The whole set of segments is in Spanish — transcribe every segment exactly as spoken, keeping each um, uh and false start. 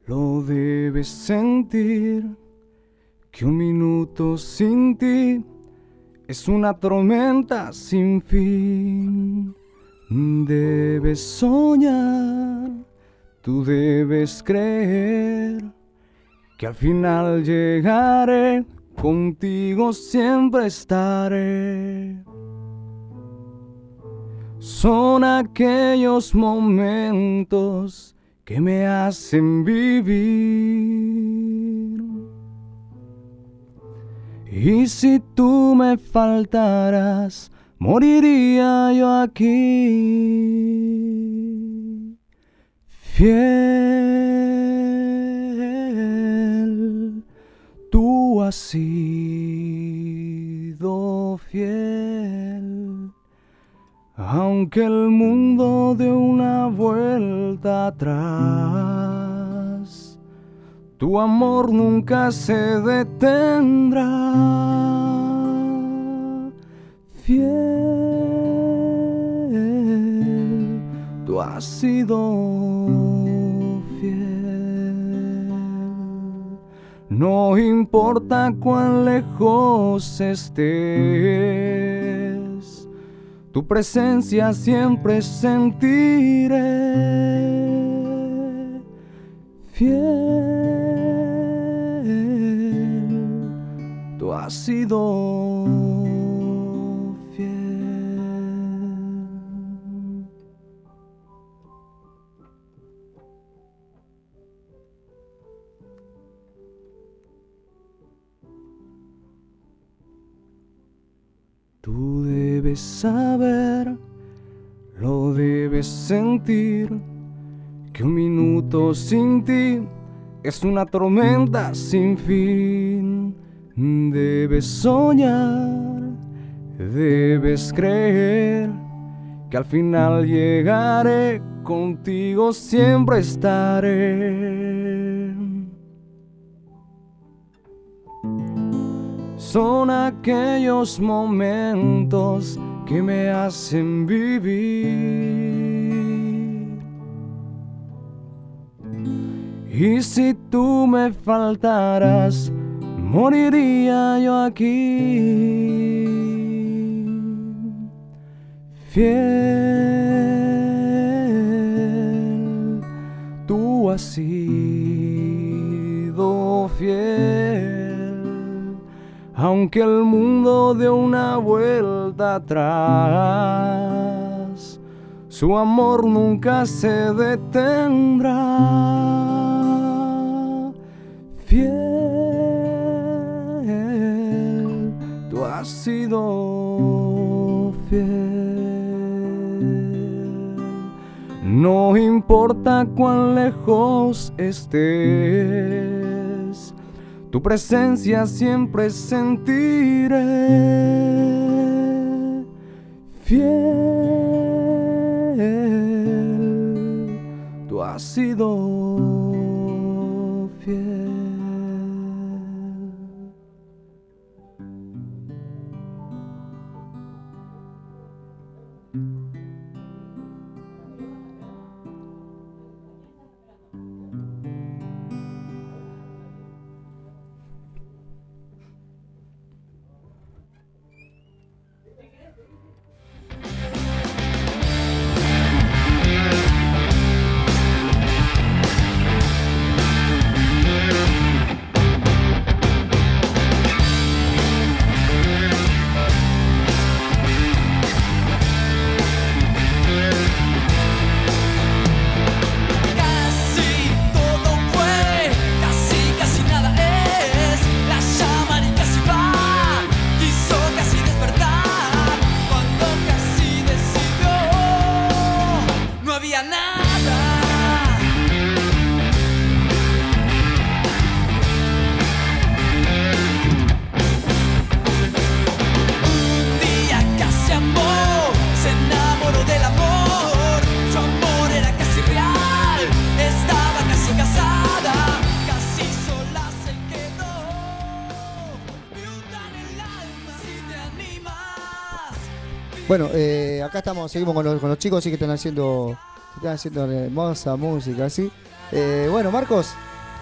Lo debes sentir, que un minuto sin ti es una tormenta sin fin. Debes soñar, tú debes creer que al final llegaré, contigo siempre estaré. Son aquellos momentos que me hacen vivir. Y si tú me faltaras, moriría yo aquí. Fiel, tú has sido fiel. Aunque el mundo dé una vuelta atrás, tu amor nunca se detendrá. Fiel, tú has sido fiel. No importa cuán lejos estés, tu presencia siempre sentiré. Fiel, tú has sido fiel. Tú debes saber, lo debes sentir, que un minuto sin ti es una tormenta sin fin. Debes soñar, debes creer que al final llegaré, contigo siempre estaré. Son aquellos momentos que me hacen vivir. Y si tú me faltaras, moriría yo aquí. Fiel, tú has sido fiel. Aunque el mundo dé una vuelta atrás, su amor nunca se detendrá. Fiel, tú has sido fiel. No importa cuán lejos estés, tu presencia siempre sentiré. Fiel, tú has sido fiel. Bueno, eh, acá estamos, seguimos con los, con los chicos, sí que están haciendo, están haciendo hermosa música, ¿sí? Eh, bueno, Marcos,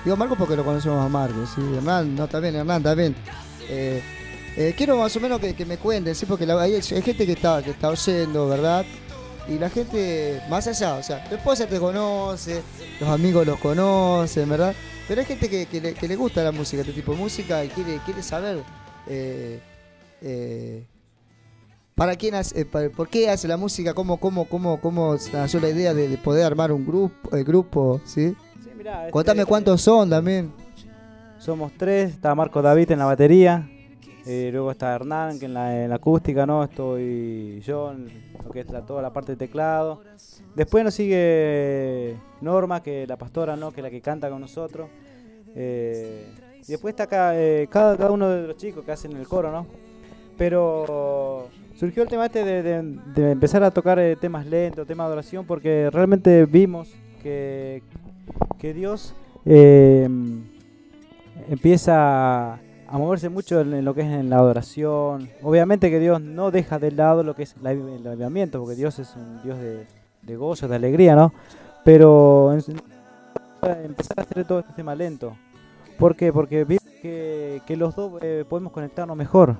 Digo Marcos porque lo conocemos a Marcos, ¿sí? Hernán, no, también, Hernán, también. Eh, eh, quiero más o menos que, que me cuenten, ¿sí? Porque la, hay, hay gente que está, que está oyendo, ¿verdad? Y la gente, más allá, o sea, tu esposa te conoce, los amigos los conocen, ¿verdad? Pero hay gente que, que, le, que le gusta la música, este tipo de música, y quiere, quiere saber eh, eh, para quién hace, eh, para, por qué hace la música, cómo, cómo, cómo, cómo nació la idea de, de poder armar un grupo, el grupo, ¿sí? Sí, mirá, este, Contame cuántos son también. Somos tres, está Marco David en la batería, eh, luego está Hernán que en la, en la acústica, ¿no? Estoy yo en lo que es la, toda la parte de teclado. Después nos sigue Norma, que es la pastora, ¿no? Que es la que canta con nosotros. Eh, y después está acá eh, cada, cada uno de los chicos que hacen el coro, ¿no? Pero surgió el tema este de, de, de empezar a tocar eh, temas lentos, temas de adoración, porque realmente vimos que, que Dios eh, empieza a moverse mucho en, en lo que es en la adoración. Obviamente que Dios no deja de lado lo que es la, el avivamiento, porque Dios es un Dios de, de gozo, de alegría, ¿no? Pero en, empezar a hacer todo este tema lento. ¿Por qué? Porque vimos que, que los dos eh, podemos conectarnos mejor.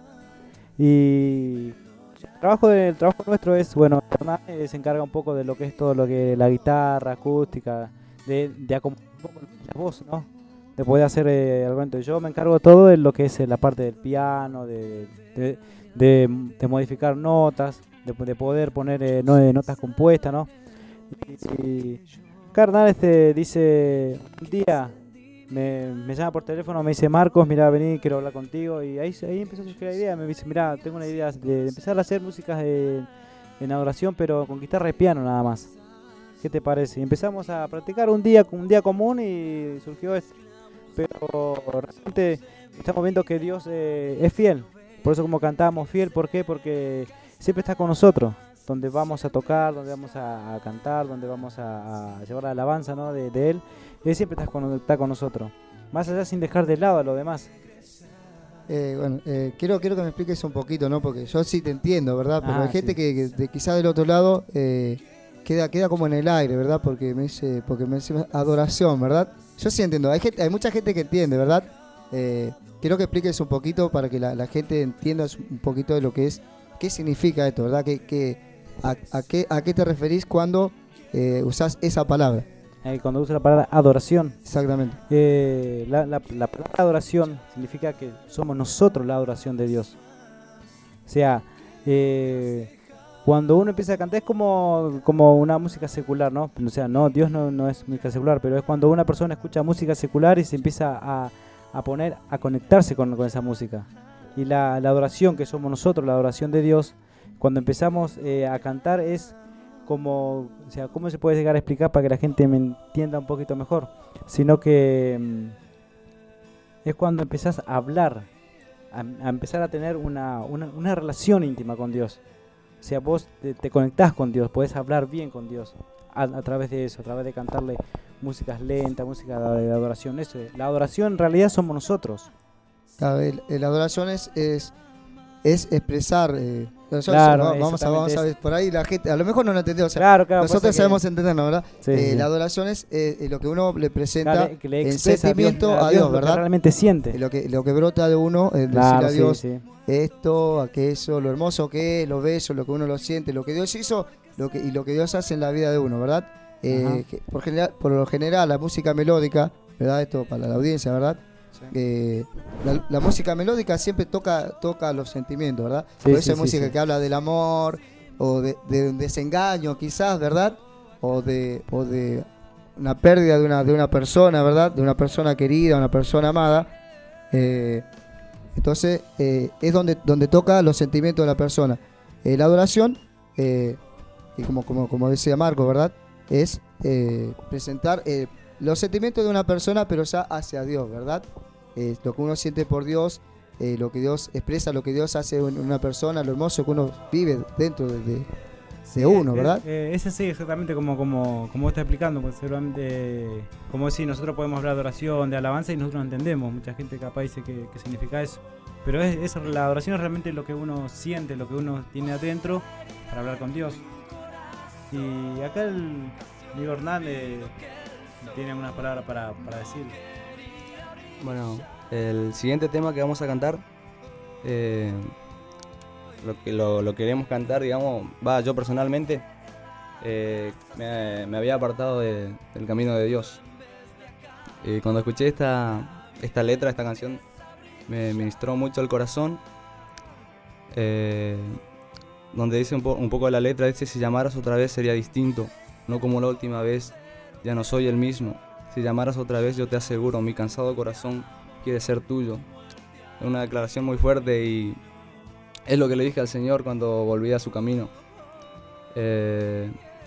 Y el trabajo, de, el trabajo nuestro es, bueno, Hernán eh, se encarga un poco de lo que es todo lo que la guitarra, acústica, de, de acomodar un poco la voz, ¿no? De poder hacer eh, algo. Entonces yo me encargo de todo de lo que es eh, la parte del piano, de, de, de, de modificar notas, de, de poder poner eh, no, eh, notas compuestas, ¿no? Y, y Carnal este dice, un día me, me llama por teléfono, me dice Marcos, mira, vení, quiero hablar contigo. Y ahí, ahí empezó a surgir la idea, me dice, mira, tengo una idea de, de empezar a hacer músicas de, en adoración, pero con guitarra y piano nada más. ¿Qué te parece? Y empezamos a practicar un día, un día común y surgió esto. Pero realmente estamos viendo que Dios eh, es fiel. Por eso como cantamos fiel, ¿por qué? Porque siempre está con nosotros. Donde vamos a tocar, donde vamos a, a cantar, donde vamos a, a llevar la alabanza, ¿no? de, de Él. Él siempre está con, está con nosotros. Más allá sin dejar de lado a lo demás. Eh, bueno, eh, quiero, quiero que me expliques un poquito, ¿no? Porque yo sí te entiendo, ¿verdad? Pero Ah, hay gente sí. que, que de, quizá del otro lado eh, queda, queda como en el aire, ¿verdad? Porque me dice, porque me dice adoración, ¿verdad? Yo sí entiendo. Hay, gente, hay mucha gente que entiende, ¿verdad? Eh, quiero que expliques un poquito para que la, la gente entienda un poquito de lo que es, qué significa esto, ¿verdad? Que, que, a, a, qué, ¿A qué te referís cuando eh, usás esa palabra? Eh, cuando uso la palabra adoración. Exactamente. Eh, la, la, la palabra adoración significa que somos nosotros la adoración de Dios. O sea, eh, cuando uno empieza a cantar es como, como una música secular, ¿no? O sea, no, Dios no, no es música secular, pero es cuando una persona escucha música secular y se empieza a, a poner, a conectarse con, con esa música. Y la, la adoración que somos nosotros, la adoración de Dios, cuando empezamos eh, a cantar es como, o sea, ¿cómo se puede llegar a explicar para que la gente me entienda un poquito mejor? Sino que mm, es cuando empezás a hablar, a, a empezar a tener una, una, una relación íntima con Dios. O sea, vos te, te conectás con Dios, podés hablar bien con Dios a, a través de eso, a través de cantarle músicas lentas, música de, de adoración. Eso es. La adoración en realidad somos nosotros. Claro, el, el adoración es, es, es expresar. Eh, Claro, vamos, vamos a, vamos a ver, por ahí la gente, a lo mejor no lo entendió. O sea, claro, claro, nosotros que- sabemos entendernos, ¿verdad? Sí, Eh, sí. La adoración es eh, lo que uno le presenta Claro, que le en expresa sentimiento a a Dios, lo que ¿verdad? realmente siente. Eh, Lo que, lo que brota de uno, el Claro, decirle a sí, Dios sí. esto, aquello, lo hermoso que es, lo bello, lo que uno lo siente, lo que Dios hizo lo que, y lo que Dios hace en la vida de uno, ¿verdad? Eh, Ajá. que por, general, por lo general, la música melódica, ¿verdad? Esto para la audiencia, ¿verdad? Eh, la, la música melódica siempre toca toca los sentimientos, ¿verdad? Sí, Por eso sí, hay sí, música sí. que habla del amor o de, de un desengaño quizás, ¿verdad? O de, o de una pérdida de una, de una persona, ¿verdad? De una persona querida, una persona amada. Eh, entonces eh, es donde, donde toca los sentimientos de la persona. Eh, la adoración, eh, y como, como, como decía Marco, ¿verdad? Es eh, presentar eh, los sentimientos de una persona, pero ya hacia Dios, ¿verdad? Eh, lo que uno siente por Dios, eh, lo que Dios expresa, lo que Dios hace en una persona, lo hermoso que uno vive dentro de, de, de uno, Eh, ¿verdad? eh, es así exactamente como, como, como vos estás explicando, porque seguramente, como decís, nosotros podemos hablar de oración, de alabanza y nosotros no entendemos. Mucha gente capaz dice que, que significa eso. Pero es, es la adoración es realmente lo que uno siente, lo que uno tiene adentro para hablar con Dios. Y acá el amigo Hernán, eh, tienen unas palabras para, para decir. Bueno, el siguiente tema que vamos a cantar, eh, lo que lo, lo queremos cantar, digamos, va, yo personalmente eh, me, me había apartado de, del camino de Dios. Y cuando escuché esta, esta letra, esta canción, me ministró mucho el corazón. Eh, donde dice un, po- un poco de la letra, dice: si llamaras otra vez sería distinto, no como la última vez, ya no soy el mismo. Si llamaras otra vez yo te aseguro, mi cansado corazón quiere ser tuyo. Es una declaración muy fuerte y es lo que le dije al Señor cuando volví a su camino. Eh,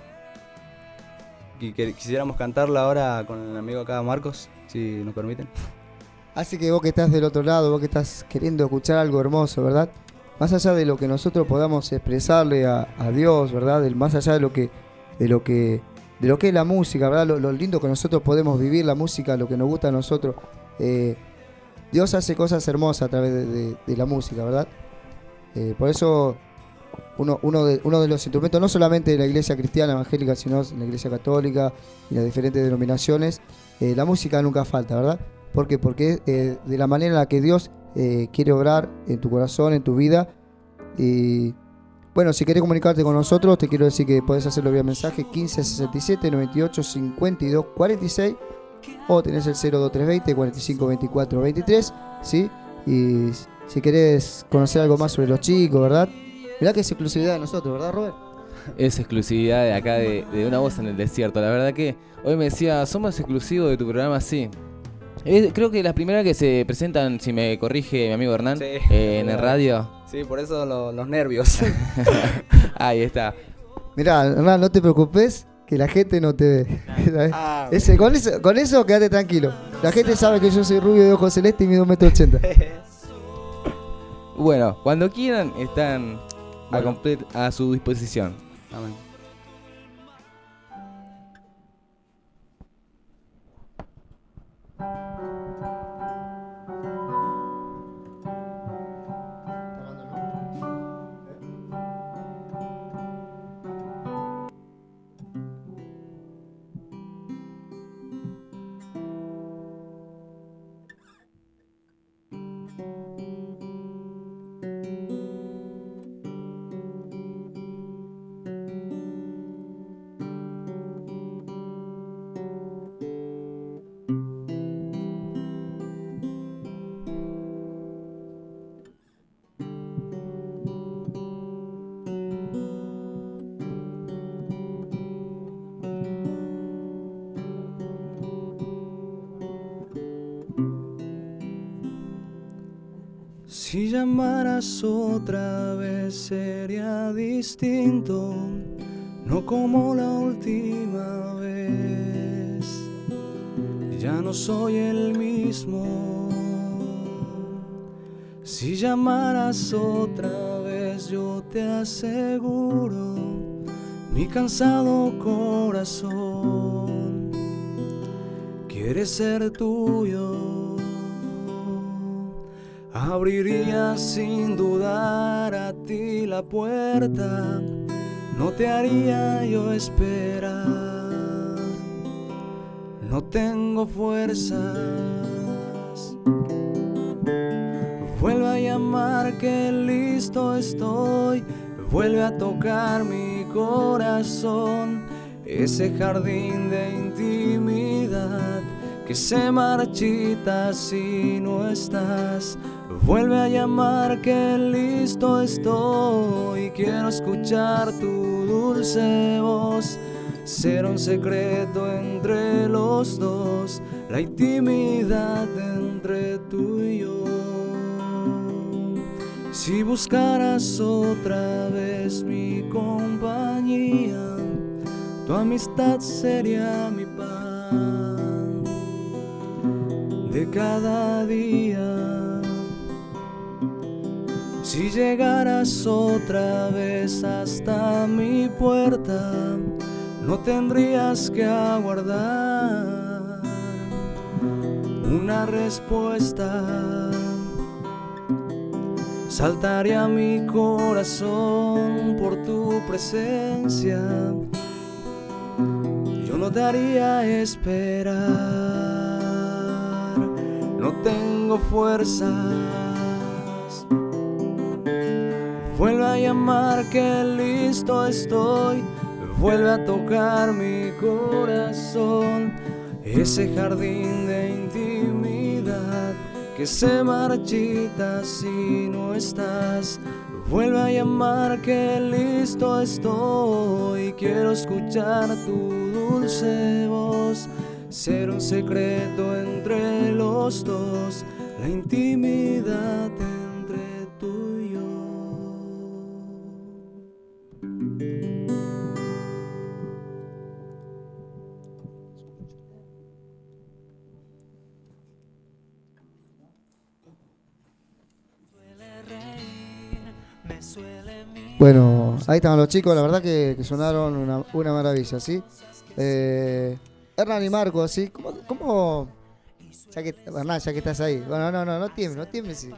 y que quisiéramos cantarla ahora con el amigo acá, Marcos, si nos permiten. Así que vos que estás del otro lado, vos que estás queriendo escuchar algo hermoso, ¿verdad? Más allá de lo que nosotros podamos expresarle a, a Dios, ¿verdad? Del- más allá de lo que, de lo que, de lo que es la música, ¿verdad? Lo, lo lindo que nosotros podemos vivir la música, lo que nos gusta a nosotros. Eh, Dios hace cosas hermosas a través de, de- de la música, ¿verdad? Eh, por eso uno, uno, de, uno de los instrumentos, no solamente de la iglesia cristiana evangélica, sino en la iglesia católica y las diferentes denominaciones, eh, la música nunca falta, ¿verdad? ¿Por qué? Porque eh, de la manera en la que Dios eh, quiere obrar en tu corazón, en tu vida. Y bueno, si querés comunicarte con nosotros, te quiero decir que podés hacerlo vía mensaje quince sesenta y siete noventa y ocho cincuenta y dos cuarenta y seis, o tenés el cero dos tres veinte cuarenta y cinco veinticuatro veintitrés, ¿sí? Y si querés conocer algo más sobre los chicos, ¿verdad? Mirá que es exclusividad de nosotros, ¿verdad, Robert? Es exclusividad de acá de, de Una Voz en el Desierto. La verdad que hoy me decía, somos exclusivos de tu programa, sí. Es- creo que las primeras que se presentan, si me corrige mi amigo Hernán, Sí. eh, en el radio. Sí, por eso lo- los nervios. Ahí está. Mirá, Hernán, no te preocupes, que la gente no te ve. ¿Sabes? Ah, Ese, con, eso, con eso quédate tranquilo. La gente sabe que yo soy rubio de ojos celeste y mido un metro ochenta. Bueno, cuando quieran están a, Bueno. complet- a su disposición. Amén. Si llamaras otra vez sería distinto, no como la última vez. Ya no soy el mismo. Si llamaras otra vez yo te aseguro, mi cansado corazón quiere ser tuyo. Abriría sin dudar a ti la puerta, no te haría yo esperar, no tengo fuerzas. Vuelve a llamar que listo estoy, vuelve a tocar mi corazón, ese jardín de intimidad que se marchita si no estás. Vuelve a llamar que listo estoy, quiero escuchar tu dulce voz, ser un secreto entre los dos, la intimidad entre tú y yo. Si buscaras otra vez mi compañía, tu amistad sería mi pan de cada día. Si llegaras otra vez hasta mi puerta, no tendrías que aguardar una respuesta. Saltaría mi corazón por tu presencia. Yo no importaría esperar. No tengo fuerzas. Vuelve a llamar que listo estoy. Vuelve a tocar mi corazón. Ese jardín de intimidad que se marchita si no estás. Vuelve a llamar que listo estoy. Quiero escuchar tu dulce voz, ser un secreto entre los dos, la intimidad entre tú y yo. Bueno, ahí estaban los chicos, la verdad que, que sonaron una, una maravilla, ¿sí? Eh, Hernán y Marco, ¿sí? ¿Cómo, cómo? Ya que, Hernán, ya que estás ahí. Bueno, no, no, no tiembles, no tiembles, sí.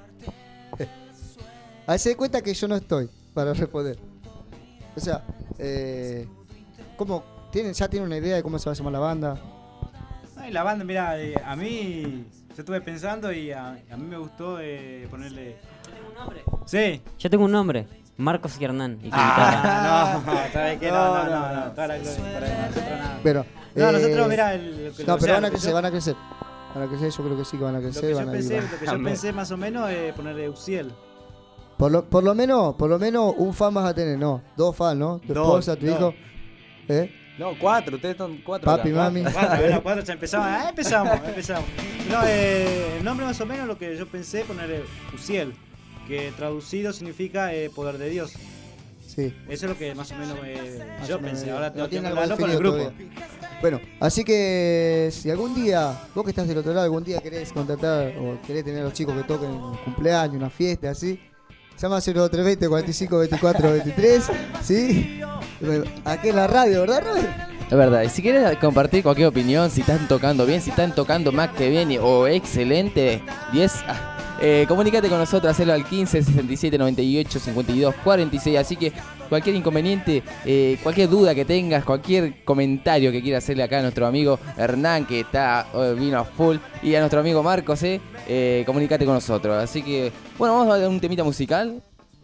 A ver, se dé cuenta que yo no estoy para responder. O sea, eh, ¿cómo? ¿Tienen, ¿Ya tienen una idea de cómo se va a llamar la banda? Ay, la banda, mira, eh, a mí, yo estuve pensando y a, a mí me gustó eh, ponerle... ¿Tengo un nombre? Sí. Yo tengo un nombre, Marcos y Hernán. Y Ah, no, ¿sabes qué? No, no, no, no, toda la gloria para nosotros nada. Pero, No, eh, nosotros, mira, el, lo que No, o pero sea, van a lo que crecer, yo- van a crecer. Van a crecer, yo creo que sí que van a Lo crecer. que yo van a ir, pensé, van- lo que yo pensé más o menos es ponerle Uciel. Por lo, por lo menos, por lo menos un fan vas a tener, no, dos fans, ¿no? Tu Dos, esposa, tu dos. hijo, ¿eh? No, cuatro, ustedes son cuatro. Papi, acá. mami. Cuatro, bueno, cuatro, ya empezamos, ah, empezamos, empezamos. No, eh, el nombre más o menos lo que yo pensé ponerle Uciel, que traducido significa eh, poder de Dios. Sí. Eso es lo que más o menos eh, Más yo o menos, pensé. eh, Ahora no tengo que tiene algo hablarlo con el definido grupo. todavía. Bueno, así que si algún día, vos que estás del otro lado, algún día querés contratar o querés tener a los chicos que toquen un cumpleaños, una fiesta, así, llama cero tres veinte, cuarenta y cinco, veinticuatro, veintitrés, ¿sí? Aquí en la radio, ¿verdad, Robert? Es verdad, y si quieres compartir cualquier opinión, si están tocando bien, si están tocando más que bien y- o excelente, diez, ah, eh, comunícate con nosotros, hacelo al quince, sesenta y siete, noventa y ocho, cincuenta y dos, cuarenta y seis, así que cualquier inconveniente, eh, cualquier duda que tengas, cualquier comentario que quieras hacerle acá a nuestro amigo Hernán, que está oh, vino a full, y a nuestro amigo Marcos, eh, eh, comunícate con nosotros, así que, bueno, vamos a dar un temita musical.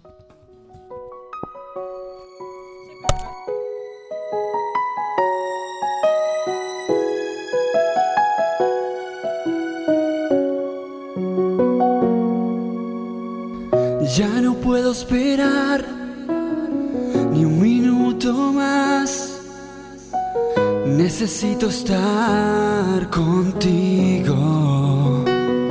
Ya no puedo esperar ni un minuto más. Necesito estar contigo,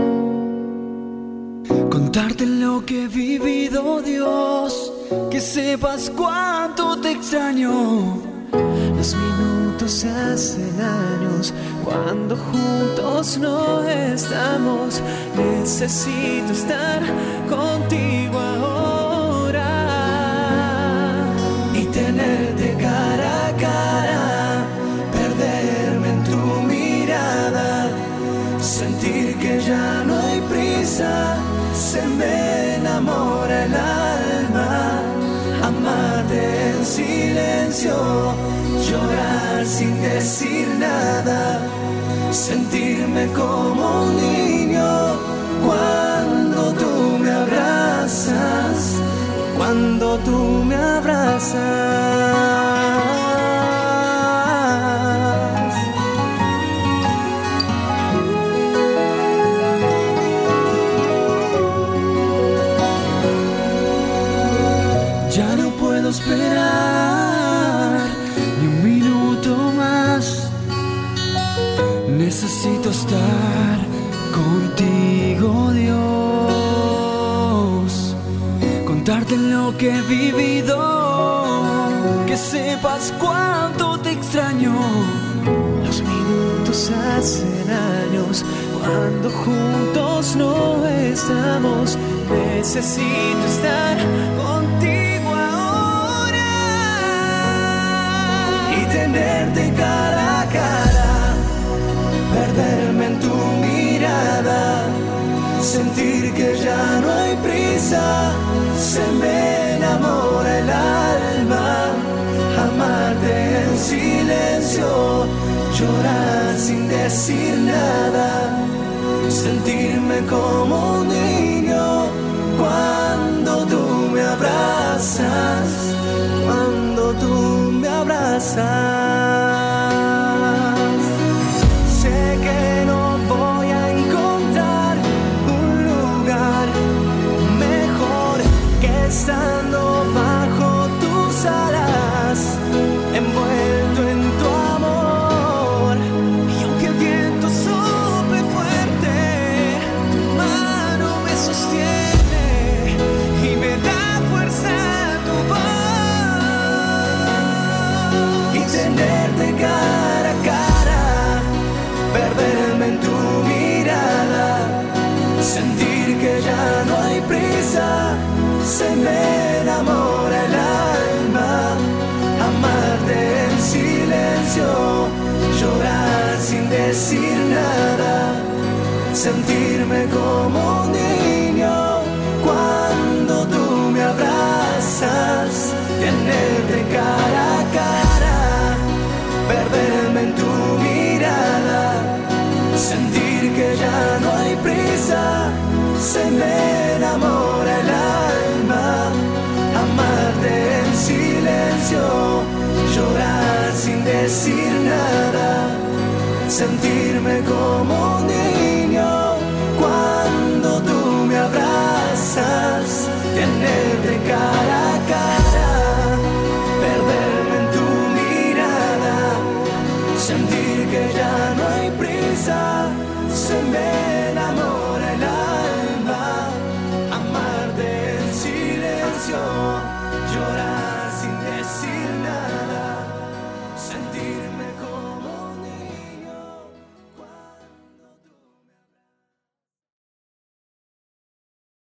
contarte lo que he vivido, Dios, que sepas cuánto te extraño. Los minutos hacen años cuando juntos no estamos. Necesito estar contigo ahora y tenerte cara a cara, perderme en tu mirada, sentir que ya no hay prisa, se me enamora el alma, amarte en silencio, llorar sin decir nada, sentirme como un niño cuando tú me abrazas, cuando tú me abrazas. Ya no puedo esperar ni un minuto más. Necesito estar contigo, Dios, contarte lo que he vivido, que sepas cuánto te extraño. Los minutos hacen años cuando juntos no estamos. Necesito estar contigo ahora y tenerte cara a cara, perderme en tu mirada, sentir que ya no hay prisa, se me enamora el alma, amarte en silencio, decir nada, sentirme como un niño cuando tú me abrazas, cuando tú me abrazas. Sé que no voy a encontrar un lugar mejor que estando bajo tus alas, envuelto en tu amor. Y aunque el viento sople fuerte, tu mano me sostiene y me da fuerza tu voz. Y tenerte cara a cara, perderme en tu mirada, sentir que ya no hay prisa, se me enamora el alma, amarte en silencio, llorar sin decir nada, sentirme como un niño cuando tú me abrazas, tenerte cara a cara, perderme en tu mirada, sentir que ya no hay prisa, se me enamora el alma, amarte en silencio, llorar sin decir nada, sentirme como un niño cuando tú me abrazas, tenerte cara a cara, perderme en tu mirada, sentir que ya no hay prisa, se me